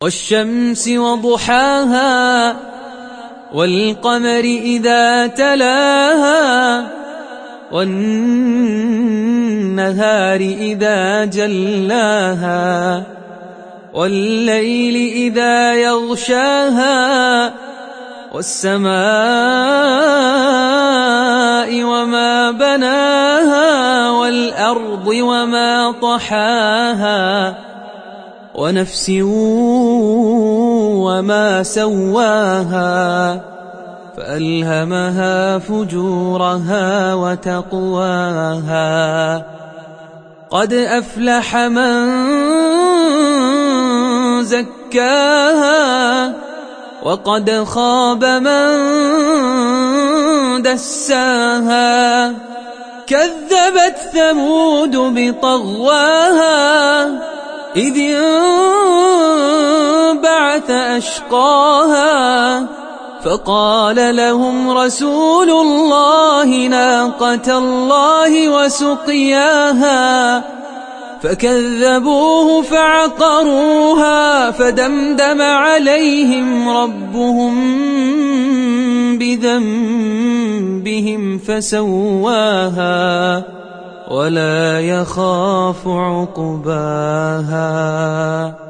والشمس وضحاها والقمر إذا تلاها والنهار إذا جلاها والليل إذا يغشاها والسماء وما بناها والأرض وما طحاها ونفس وما سواها فألهمها فجورها وتقواها قد أفلح من زكاها وقد خاب من دساها كذبت ثمود بطغواها إذ انبعث أشقاها فقال لهم رسول الله ناقة الله وسقياها فكذبوه فعقروها فدمدم عليهم ربهم بذنبهم فسواها ولا يخاف عقباها.